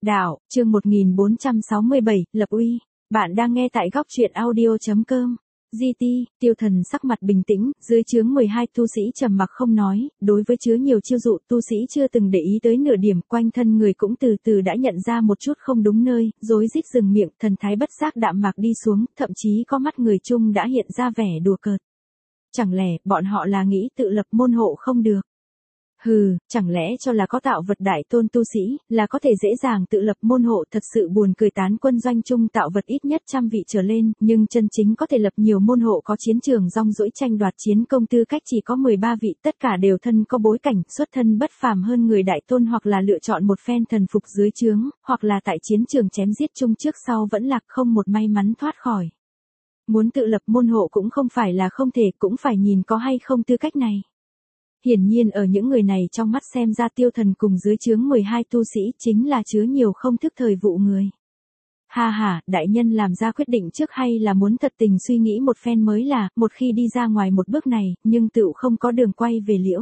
Đạo, chương 1467, lập uy. Bạn đang nghe tại góc truyện audio.com. GT, Tiêu Thần sắc mặt bình tĩnh, dưới trướng 12 tu sĩ trầm mặc không nói, đối với chứa nhiều chiêu dụ tu sĩ chưa từng để ý tới nửa điểm, quanh thân người cũng từ từ đã nhận ra một chút không đúng nơi, rối rít dừng miệng, thần thái bất giác đạm mạc đi xuống, thậm chí có mắt người chung đã hiện ra vẻ đùa cợt. Chẳng lẽ bọn họ là nghĩ tự lập môn hộ không được? Hừ, chẳng lẽ cho là có tạo vật đại tôn tu sĩ, là có thể dễ dàng tự lập môn hộ, thật sự buồn cười. Tán quân doanh chung tạo vật ít nhất 100 vị trở lên, nhưng chân chính có thể lập nhiều môn hộ có chiến trường rong ruổi tranh đoạt chiến công tư cách chỉ có 13 vị, tất cả đều thân có bối cảnh, xuất thân bất phàm hơn người đại tôn, hoặc là lựa chọn một phen thần phục dưới trướng, hoặc là tại chiến trường chém giết chung trước sau vẫn lạc không một may mắn thoát khỏi. Muốn tự lập môn hộ cũng không phải là không thể, cũng phải nhìn có hay không tư cách này. Hiển nhiên ở những người này trong mắt xem ra Tiêu Thần cùng dưới trướng 12 tu sĩ chính là chứa nhiều không thức thời vụ người. Ha ha, đại nhân làm ra quyết định trước hay là muốn thật tình suy nghĩ một phen mới là, một khi đi ra ngoài một bước này, nhưng tựu không có đường quay về liễu.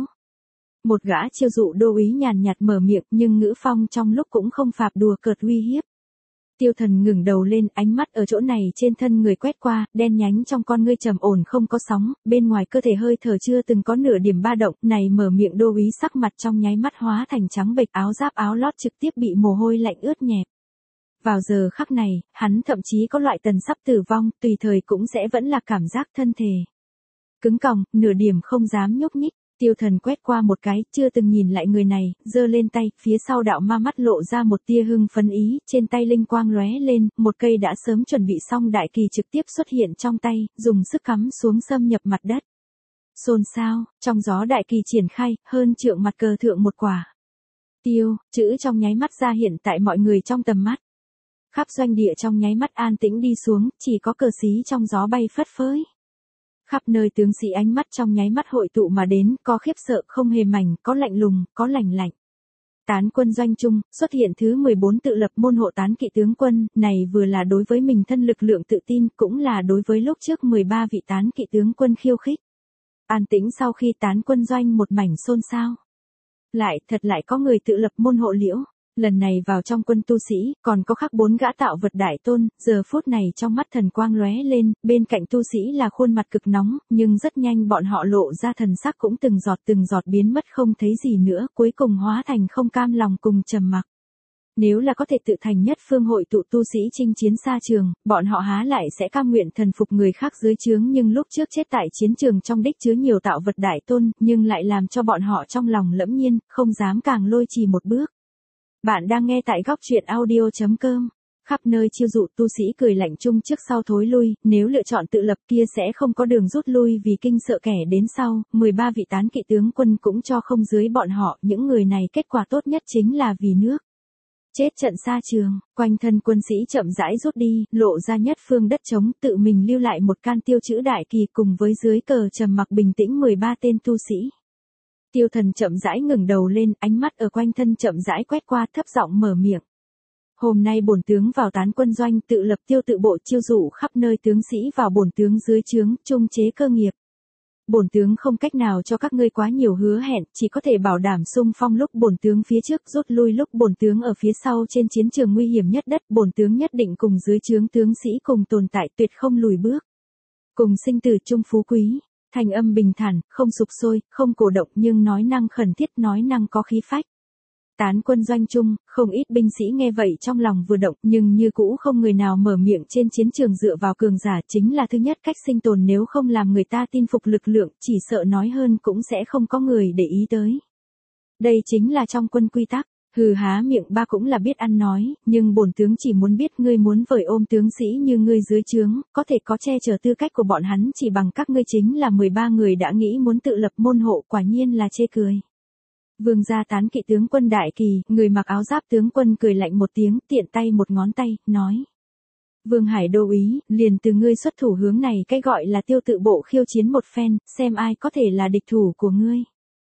Một gã chiêu dụ đô úy nhàn nhạt mở miệng, nhưng ngữ phong trong lúc cũng không phạp đùa cợt uy hiếp. Tiêu Thần ngừng đầu lên, ánh mắt ở chỗ này trên thân người quét qua, đen nhánh trong con ngươi trầm ổn không có sóng, bên ngoài cơ thể hơi thở chưa từng có nửa điểm ba động, này mở miệng đô úy sắc mặt trong nháy mắt hóa thành trắng bệch, áo giáp áo lót trực tiếp bị mồ hôi lạnh ướt nhẹp. Vào giờ khắc này, hắn thậm chí có loại tần sắp tử vong, tùy thời cũng sẽ vẫn là cảm giác thân thể cứng còng, nửa điểm không dám nhúc nhích. Tiêu Thần quét qua một cái, chưa từng nhìn lại người này, giơ lên tay, phía sau đạo ma mắt lộ ra một tia hưng phấn ý, trên tay linh quang lóe lên, một cây đã sớm chuẩn bị xong đại kỳ trực tiếp xuất hiện trong tay, dùng sức cắm xuống xâm nhập mặt đất. Xôn xao, trong gió đại kỳ triển khai, hơn trượng mặt cờ thượng một quả. Tiêu, chữ trong nháy mắt ra hiện tại mọi người trong tầm mắt. Khắp doanh địa trong nháy mắt an tĩnh đi xuống, chỉ có cờ xí trong gió bay phất phới. Khắp nơi tướng sĩ ánh mắt trong nháy mắt hội tụ mà đến, có khiếp sợ không hề mảnh, có lạnh lùng, có lạnh lạnh. Tán quân doanh trung, xuất hiện thứ 14 tự lập môn hộ tán kỵ tướng quân, này vừa là đối với mình thân lực lượng tự tin, cũng là đối với lúc trước 13 vị tán kỵ tướng quân khiêu khích. An tĩnh sau khi tán quân doanh một mảnh xôn xao. Lại có người tự lập môn hộ liễu. Lần này vào trong quân tu sĩ, còn có khắc 4 gã tạo vật đại tôn, giờ phút này trong mắt thần quang lóe lên, bên cạnh tu sĩ là khuôn mặt cực nóng, nhưng rất nhanh bọn họ lộ ra thần sắc cũng từng giọt biến mất không thấy gì nữa, cuối cùng hóa thành không cam lòng cùng trầm mặc. Nếu là có thể tự thành nhất phương hội tụ tu sĩ chinh chiến xa trường, bọn họ há lại sẽ cam nguyện thần phục người khác dưới trướng, nhưng lúc trước chết tại chiến trường trong đích chứa nhiều tạo vật đại tôn, nhưng lại làm cho bọn họ trong lòng lẫm nhiên, không dám càng lôi trì một bước. Bạn đang nghe tại góc truyện audio.com. Khắp nơi chiêu dụ tu sĩ cười lạnh chung trước sau thối lui, nếu lựa chọn tự lập kia sẽ không có đường rút lui vì kinh sợ kẻ đến sau, 13 vị tán kỵ tướng quân cũng cho không dưới bọn họ, những người này kết quả tốt nhất chính là vì nước. Chết trận xa trường, quanh thân quân sĩ chậm rãi rút đi, lộ ra nhất phương đất trống, tự mình lưu lại một can tiêu chữ đại kỳ cùng với dưới cờ trầm mặc bình tĩnh 13 tên tu sĩ. Tiêu Thần chậm rãi ngừng đầu lên, ánh mắt ở quanh thân chậm rãi quét qua, thấp giọng mở miệng. Hôm nay bổn tướng vào tán quân doanh tự lập tiêu tự bộ chiêu dụ khắp nơi tướng sĩ vào bổn tướng dưới trướng, trung chế cơ nghiệp. Bổn tướng không cách nào cho các ngươi quá nhiều hứa hẹn, chỉ có thể bảo đảm xung phong lúc bổn tướng phía trước, rút lui lúc bổn tướng ở phía sau trên chiến trường nguy hiểm nhất đất, bổn tướng nhất định cùng dưới trướng tướng sĩ cùng tồn tại, tuyệt không lùi bước. Cùng sinh tử chung phú quý. Thanh âm bình thản, không sục sôi, không cổ động nhưng nói năng khẩn thiết, nói năng có khí phách. Tán quân doanh chung, không ít binh sĩ nghe vậy trong lòng vừa động, nhưng như cũ không người nào mở miệng. Trên chiến trường dựa vào cường giả chính là thứ nhất cách sinh tồn, nếu không làm người ta tin phục lực lượng, chỉ sợ nói hơn cũng sẽ không có người để ý tới. Đây chính là trong quân quy tắc. Hừ, há miệng ba cũng là biết ăn nói, nhưng bổn tướng chỉ muốn biết ngươi muốn vời ôm tướng sĩ như ngươi dưới trướng, có thể có che chở tư cách của bọn hắn chỉ bằng các ngươi chính là 13 người đã nghĩ muốn tự lập môn hộ, quả nhiên là chê cười. Vương gia tán kỵ tướng quân đại kỳ, người mặc áo giáp tướng quân cười lạnh một tiếng, tiện tay một ngón tay, nói. Vương Hải đô úy, liền từ ngươi xuất thủ hướng này, cái gọi là tiêu tự bộ khiêu chiến một phen, xem ai có thể là địch thủ của ngươi.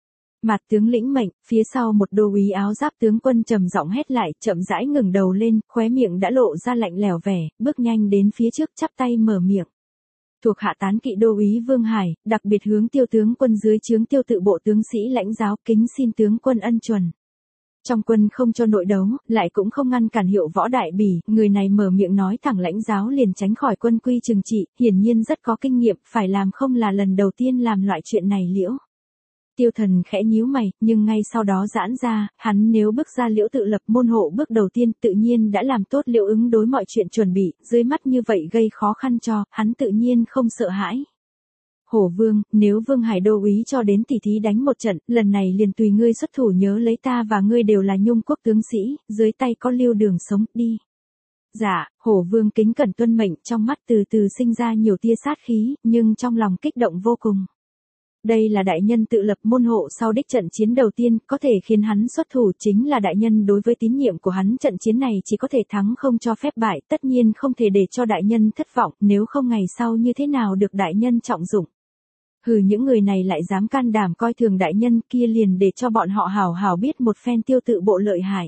Mặt tướng lĩnh mệnh, phía sau một đô úy áo giáp tướng quân trầm giọng hét lại, chậm rãi ngừng đầu lên, khóe miệng đã lộ ra lạnh lẽo vẻ, bước nhanh đến phía trước chắp tay mở miệng. Thuộc hạ tán kỵ đô úy Vương Hải, đặc biệt hướng tiêu tướng quân dưới trướng tiêu tự bộ tướng sĩ lãnh giáo, kính xin tướng quân ân chuẩn. Trong quân không cho nội đấu, lại cũng không ngăn cản Hiệu Võ đại bỉ, người này mở miệng nói thẳng lãnh giáo liền tránh khỏi quân quy trừng trị, hiển nhiên rất có kinh nghiệm, phải làm không là lần đầu tiên làm loại chuyện này liễu. Tiêu Thần khẽ nhíu mày, nhưng ngay sau đó giãn ra, hắn nếu bước ra Liễu tự lập môn hộ bước đầu tiên tự nhiên đã làm tốt Liễu ứng đối mọi chuyện chuẩn bị, dưới mắt như vậy gây khó khăn cho, hắn tự nhiên không sợ hãi. Hổ Vương, nếu Vương Hải đô úy cho đến tỉ thí đánh một trận, lần này liền tùy ngươi xuất thủ, nhớ lấy ta và ngươi đều là Nhung quốc tướng sĩ, dưới tay có Lưu Đường sống, đi. Dạ, Hổ Vương kính cẩn tuân mệnh, trong mắt từ từ sinh ra nhiều tia sát khí, nhưng trong lòng kích động vô cùng. Đây là đại nhân tự lập môn hộ sau đích trận chiến đầu tiên, có thể khiến hắn xuất thủ chính là đại nhân đối với tín nhiệm của hắn, trận chiến này chỉ có thể thắng không cho phép bại, tất nhiên không thể để cho đại nhân thất vọng, nếu không ngày sau như thế nào được đại nhân trọng dụng. Hừ, những người này lại dám can đảm coi thường đại nhân, kia liền để cho bọn họ hảo hảo biết một phen Tiêu tự bộ lợi hại.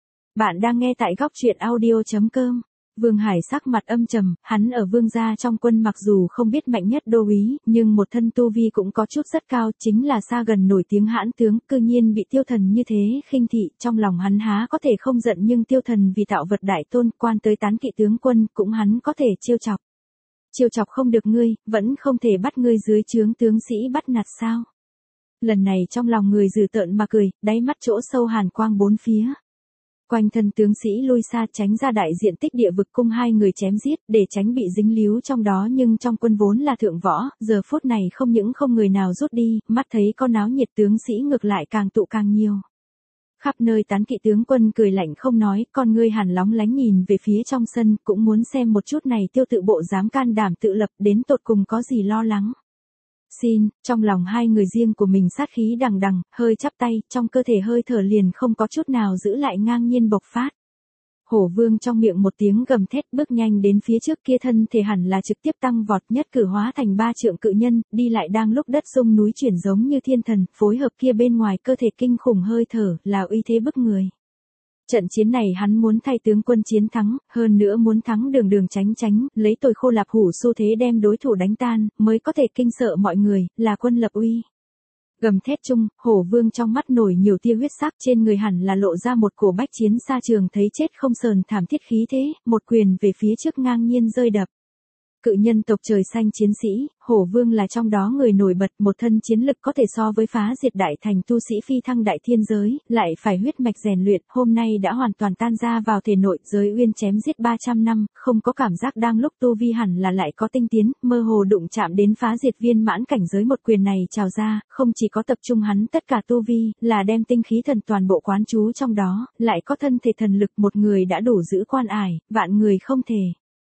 Bạn đang nghe tại góc truyện audio.com. Vương Hải sắc mặt âm trầm, hắn ở Vương gia trong quân mặc dù không biết mạnh nhất đô úy, nhưng một thân tu vi cũng có chút rất cao, chính là xa gần nổi tiếng hãn tướng, cư nhiên bị Tiêu Thần như thế khinh thị, trong lòng hắn há có thể không giận, nhưng Tiêu Thần vì tạo vật đại tôn, quan tới tán kỵ tướng quân, cũng hắn có thể trêu chọc. Trêu chọc không được ngươi, vẫn không thể bắt ngươi dưới trướng tướng sĩ bắt nạt sao? Lần này trong lòng người dừ tợn mà cười, đáy mắt chỗ sâu hàn quang bốn phía. Quanh thân tướng sĩ lui xa tránh ra đại diện tích địa vực cung hai người chém giết để tránh bị dính líu trong đó, nhưng trong quân vốn là thượng võ, giờ phút này không những không người nào rút đi, mắt thấy có náo nhiệt tướng sĩ ngược lại càng tụ càng nhiều. Khắp nơi tán kỵ tướng quân cười lạnh không nói, con ngươi hàn lóng lánh nhìn về phía trong sân, cũng muốn xem một chút này Tiêu tự bộ dám can đảm tự lập đến tột cùng có gì lo lắng. Xin, trong lòng hai người riêng của mình sát khí đằng đằng, hơi chắp tay, trong cơ thể hơi thở liền không có chút nào giữ lại, ngang nhiên bộc phát. Hổ Vương trong miệng một tiếng gầm thét bước nhanh đến phía trước kia, thân thể hẳn là trực tiếp tăng vọt, nhất cử hóa thành 3 trượng cự nhân, đi lại đang lúc đất rung núi chuyển giống như thiên thần, phối hợp kia bên ngoài cơ thể kinh khủng hơi thở, là uy thế bức người. Trận chiến này hắn muốn thay tướng quân chiến thắng, hơn nữa muốn thắng đường đường tránh tránh, lấy tồi khô lạp hủ xu thế đem đối thủ đánh tan, mới có thể kinh sợ mọi người, là quân lập uy. Gầm thét chung, Hổ Vương trong mắt nổi nhiều tia huyết sắc, trên người hẳn là lộ ra một cổ bách chiến xa trường thấy chết không sờn thảm thiết khí thế, một quyền về phía trước ngang nhiên rơi đập. Cự nhân tộc trời xanh chiến sĩ, Hổ Vương là trong đó người nổi bật, một thân chiến lực có thể so với phá diệt đại thành tu sĩ phi thăng đại thiên giới, lại phải huyết mạch rèn luyện, hôm nay đã hoàn toàn tan ra vào thể nội, giới uyên chém giết 300 năm, không có cảm giác đang lúc tu vi hẳn là lại có tinh tiến, mơ hồ đụng chạm đến phá diệt viên mãn cảnh giới, một quyền này trào ra, không chỉ có tập trung hắn tất cả tu vi, là đem tinh khí thần toàn bộ quán trú trong đó, lại có thân thể thần lực, một người đã đủ giữ quan ải, vạn người không thể.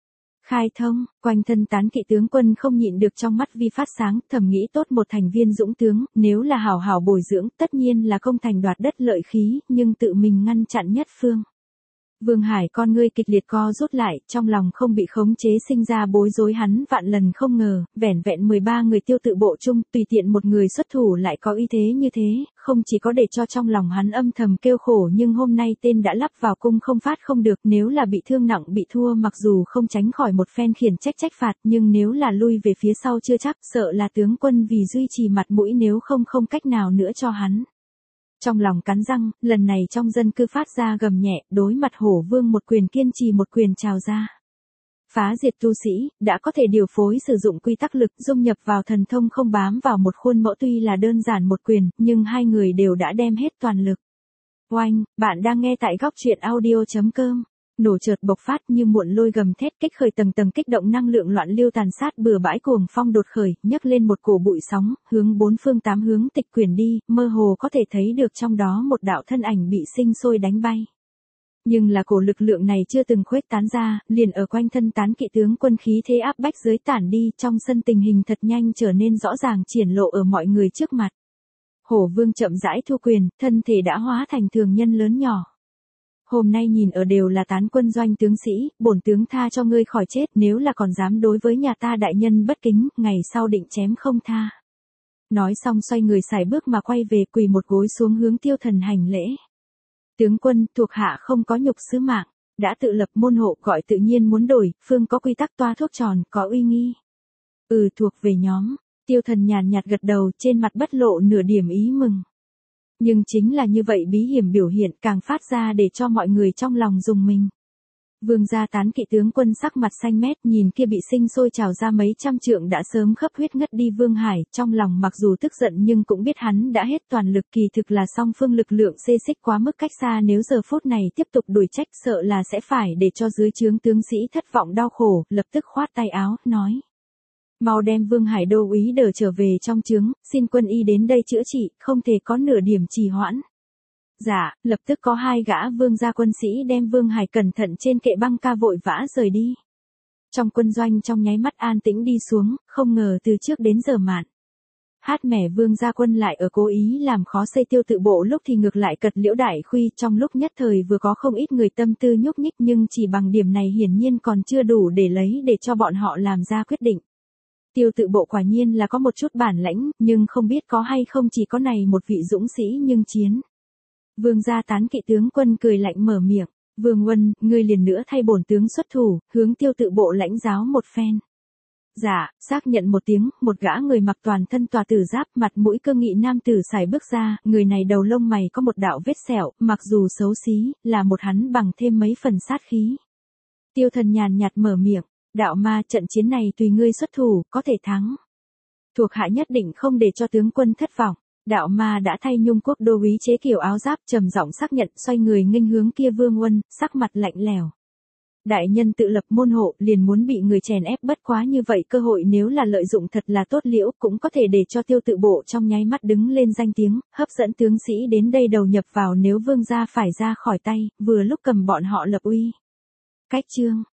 Khai thông, quanh thân tán kỵ tướng quân không nhịn được trong mắt vi phát sáng, thầm nghĩ tốt một thành viên dũng tướng, nếu là hảo hảo bồi dưỡng, tất nhiên là công thành đoạt đất lợi khí, nhưng tự mình ngăn chặn nhất phương. Vương Hải con ngươi kịch liệt co rút lại, trong lòng không bị khống chế sinh ra bối rối, hắn vạn lần không ngờ, vẻn vẹn 13 người Tiêu tự bộ chung, tùy tiện một người xuất thủ lại có uy thế như thế, không chỉ có để cho trong lòng hắn âm thầm kêu khổ, nhưng hôm nay tên đã lắp vào cung không phát không được, nếu là bị thương nặng bị thua mặc dù không tránh khỏi một phen khiển trách phạt, nhưng nếu là lui về phía sau chưa chắc, sợ là tướng quân vì duy trì mặt mũi nếu không cách nào nữa cho hắn. Trong lòng cắn răng, lần này trong dân cư phát ra gầm nhẹ, đối mặt Hổ Vương một quyền kiên trì một quyền trào ra. Phá diệt tu sĩ, đã có thể điều phối sử dụng quy tắc lực, dung nhập vào thần thông không bám vào một khuôn mẫu, tuy là đơn giản một quyền, nhưng hai người đều đã đem hết toàn lực. Oanh, bạn đang nghe tại góc truyện audio.com. Nổ chợt bộc phát như muộn lôi gầm thét kích khởi tầng tầng kích động năng lượng loạn lưu tàn sát bừa bãi, cuồng phong đột khởi, nhấc lên một cổ bụi sóng, hướng bốn phương tám hướng tịch quyển đi, mơ hồ có thể thấy được trong đó một đạo thân ảnh bị sinh sôi đánh bay. Nhưng là cổ lực lượng này chưa từng khuếch tán ra, liền ở quanh thân tán kỵ tướng quân khí thế áp bách dưới tản đi, trong sân tình hình thật nhanh trở nên rõ ràng triển lộ ở mọi người trước mặt. Hổ Vương chậm rãi thu quyền, thân thể đã hóa thành thường nhân lớn nhỏ. Hôm nay nhìn ở đều là tán quân doanh tướng sĩ, bổn tướng tha cho ngươi khỏi chết, nếu là còn dám đối với nhà ta đại nhân bất kính, ngày sau định chém không tha. Nói xong xoay người sải bước mà quay về, quỳ một gối xuống hướng Tiêu Thần hành lễ. Tướng quân, thuộc hạ không có nhục sứ mạng, đã tự lập môn hộ gọi tự nhiên muốn đổi, phương có quy tắc toa thuốc tròn, có uy nghi. Thuộc về nhóm, Tiêu Thần nhàn nhạt gật đầu, trên mặt bất lộ nửa điểm ý mừng. Nhưng chính là như vậy bí hiểm biểu hiện càng phát ra để cho mọi người trong lòng rùng mình. Vương gia tán kỵ tướng quân sắc mặt xanh mét nhìn kia bị sinh sôi trào ra mấy trăm trượng đã sớm khấp huyết ngất đi Vương Hải, trong lòng mặc dù tức giận nhưng cũng biết hắn đã hết toàn lực, kỳ thực là song phương lực lượng xê xích quá mức cách xa, nếu giờ phút này tiếp tục đuổi trách sợ là sẽ phải để cho dưới trướng tướng sĩ thất vọng đau khổ, lập tức khoát tay áo, nói. Mau đem Vương Hải đô úy đỡ trở về trong trướng, xin quân y đến đây chữa trị, không thể có nửa điểm trì hoãn. Dạ, lập tức có hai gã vương gia quân sĩ đem Vương Hải cẩn thận trên kệ băng ca vội vã rời đi. Trong quân doanh trong nháy mắt an tĩnh đi xuống, không ngờ từ trước đến giờ mạn. Hát mẻ Vương gia quân lại ở cố ý làm khó xây Tiêu Tự Bộ, lúc thì ngược lại cật Liễu Đại Khuy, trong lúc nhất thời vừa có không ít người tâm tư nhúc nhích, nhưng chỉ bằng điểm này hiển nhiên còn chưa đủ để lấy để cho bọn họ làm ra quyết định. Tiêu Tự Bộ quả nhiên là có một chút bản lãnh, nhưng không biết có hay không chỉ có này một vị dũng sĩ nhưng chiến. Vương gia tán kỵ tướng quân cười lạnh mở miệng, Vương Huân, ngươi liền nữa thay bổn tướng xuất thủ, hướng Tiêu Tự Bộ lãnh giáo một phen. Dạ, xác nhận một tiếng, một gã người mặc toàn thân tòa tử giáp, mặt mũi cương nghị nam tử sải bước ra, người này đầu lông mày có một đạo vết sẹo, mặc dù xấu xí, là một hắn bằng thêm mấy phần sát khí. Tiêu Thần nhàn nhạt mở miệng, đạo ma, trận chiến này tùy ngươi xuất thủ, có thể thắng. Thuộc hạ nhất định không để cho tướng quân thất vọng. Đạo ma đã thay Nhung Quốc đô úy chế kiểu áo giáp trầm giọng xác nhận, xoay người nghênh hướng kia Vương Huân, sắc mặt lạnh lẽo. Đại nhân tự lập môn hộ, liền muốn bị người chèn ép, bất quá như vậy cơ hội nếu là lợi dụng thật là tốt liễu, cũng có thể để cho Tiêu Tự Bộ trong nháy mắt đứng lên danh tiếng, hấp dẫn tướng sĩ đến đây đầu nhập vào, nếu Vương gia phải ra khỏi tay, vừa lúc cầm bọn họ lập uy. Cách chương